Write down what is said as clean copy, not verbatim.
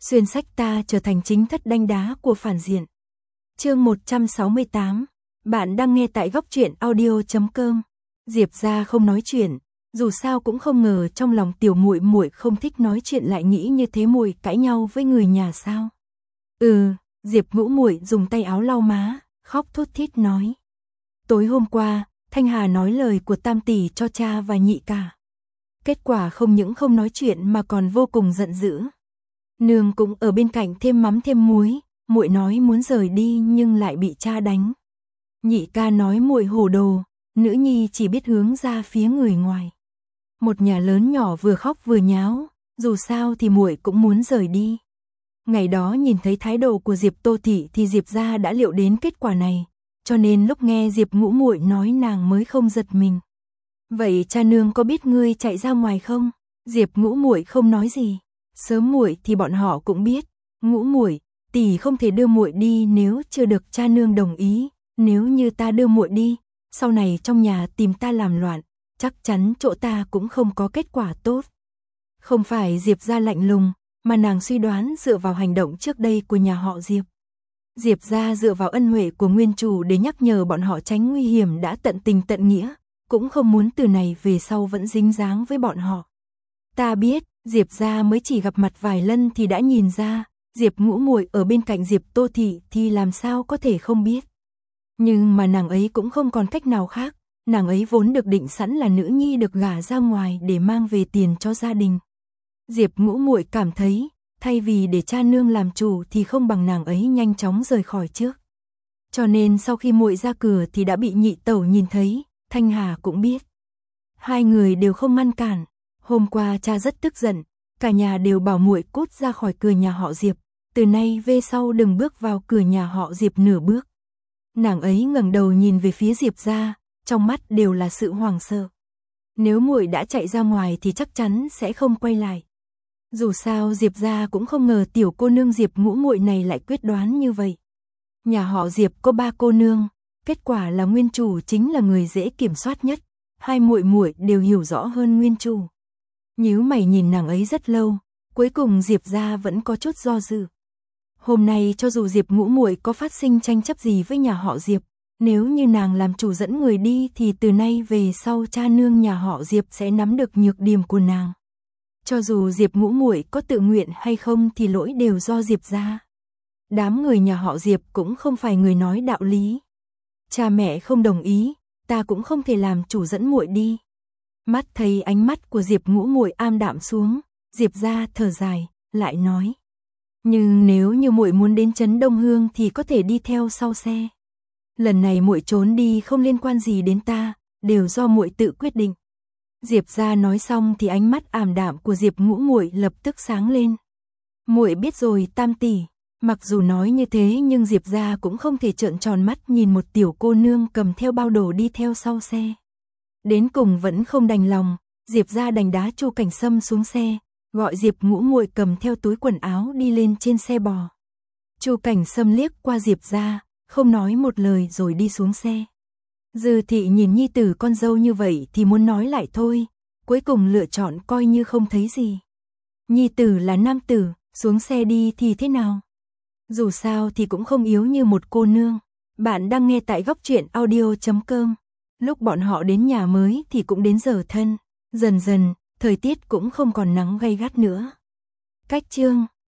xuyên sách ta trở thành chính thất đanh đá của phản diện. Chương 168. Bạn đang nghe tại góc truyện audio.com. Diệp gia không nói chuyện, dù sao cũng không ngờ trong lòng tiểu muội muội không thích nói chuyện lại nghĩ như thế muội cãi nhau với người nhà sao? Diệp Ngũ muội dùng tay áo lau má, khóc thút thít nói. Tối hôm qua, Thanh Hà nói lời của tam tỷ cho cha và nhị ca. Kết quả không những không nói chuyện mà còn vô cùng giận dữ. Nương cũng ở bên cạnh thêm mắm thêm muối, muội nói muốn rời đi nhưng lại bị cha đánh. Nhị ca nói muội hồ đồ, nữ nhi chỉ biết hướng ra phía người ngoài. Một nhà lớn nhỏ vừa khóc vừa nháo, dù sao thì muội cũng muốn rời đi. Ngày đó nhìn thấy thái độ của Diệp Tô thị thì Diệp gia đã liệu đến kết quả này, cho nên lúc nghe Diệp Ngũ muội nói nàng mới không giật mình. Vậy cha nương có biết ngươi chạy ra ngoài không? Diệp Ngũ muội không nói gì. Sớm muội thì bọn họ cũng biết, Ngũ muội, tỷ không thể đưa muội đi nếu chưa được cha nương đồng ý, nếu như ta đưa muội đi, sau này trong nhà tìm ta làm loạn, chắc chắn chỗ ta cũng không có kết quả tốt. Không phải Diệp gia lạnh lùng, mà nàng suy đoán dựa vào hành động trước đây của nhà họ Diệp. Diệp gia dựa vào ân huệ của nguyên chủ để nhắc nhở bọn họ tránh nguy hiểm đã tận tình tận nghĩa, cũng không muốn từ này về sau vẫn dính dáng với bọn họ. Ta biết, Diệp gia mới chỉ gặp mặt vài lần thì đã nhìn ra, Diệp Ngũ muội ở bên cạnh Diệp Tô thị thì làm sao có thể không biết. Nhưng mà nàng ấy cũng không còn cách nào khác, nàng ấy vốn được định sẵn là nữ nhi được gả ra ngoài để mang về tiền cho gia đình. Diệp Ngũ muội cảm thấy, thay vì để cha nương làm chủ thì không bằng nàng ấy nhanh chóng rời khỏi trước. Cho nên sau khi muội ra cửa thì đã bị nhị tẩu nhìn thấy, Thanh Hà cũng biết. Hai người đều không ngăn cản. Hôm qua cha rất tức giận, cả nhà đều bảo muội cút ra khỏi cửa nhà họ Diệp, từ nay về sau đừng bước vào cửa nhà họ Diệp nửa bước. Nàng ấy ngẩng đầu nhìn về phía Diệp gia, trong mắt đều là sự hoảng sợ. Nếu muội đã chạy ra ngoài thì chắc chắn sẽ không quay lại. Dù sao Diệp gia cũng không ngờ tiểu cô nương Diệp Ngũ muội này lại quyết đoán như vậy. Nhà họ Diệp có 3 cô nương, kết quả là nguyên chủ chính là người dễ kiểm soát nhất, hai muội muội đều hiểu rõ hơn nguyên chủ. Nhíu mày nhìn nàng ấy rất lâu, cuối cùng Diệp gia vẫn có chút do dự. Hôm nay cho dù Diệp Ngũ muội có phát sinh tranh chấp gì với nhà họ Diệp, nếu như nàng làm chủ dẫn người đi thì từ nay về sau cha nương nhà họ Diệp sẽ nắm được nhược điểm của nàng. Cho dù Diệp Ngũ muội có tự nguyện hay không thì lỗi đều do Diệp gia. Đám người nhà họ Diệp cũng không phải người nói đạo lý. Cha mẹ không đồng ý, ta cũng không thể làm chủ dẫn muội đi. Mắt thấy ánh mắt của Diệp Ngũ muội am đạm xuống, Diệp gia thở dài, lại nói: "Nhưng nếu như muội muốn đến trấn Đông Hương thì có thể đi theo sau xe. Lần này muội trốn đi không liên quan gì đến ta, đều do muội tự quyết định." Diệp gia nói xong thì ánh mắt ảm đạm của Diệp Ngũ muội lập tức sáng lên. "Muội biết rồi tam tỷ." Mặc dù nói như thế nhưng Diệp gia cũng không thể trợn tròn mắt nhìn một tiểu cô nương cầm theo bao đồ đi theo sau xe. Đến cùng vẫn không đành lòng, Diệp gia đành đá Chu Cảnh Sâm xuống xe, gọi Diệp Ngũ muội cầm theo túi quần áo đi lên trên xe bò. Chu Cảnh Sâm liếc qua Diệp gia, không nói một lời rồi đi xuống xe. Dư thị nhìn nhi tử con dâu như vậy thì muốn nói lại thôi, cuối cùng lựa chọn coi như không thấy gì. Nhi tử là nam tử, xuống xe đi thì thế nào? Dù sao thì cũng không yếu như một cô nương. Bạn đang nghe tại góc truyện audio.com. Lúc bọn họ đến nhà mới thì cũng đến giờ thân. Dần dần, thời tiết cũng không còn nắng gay gắt nữa. Cách chương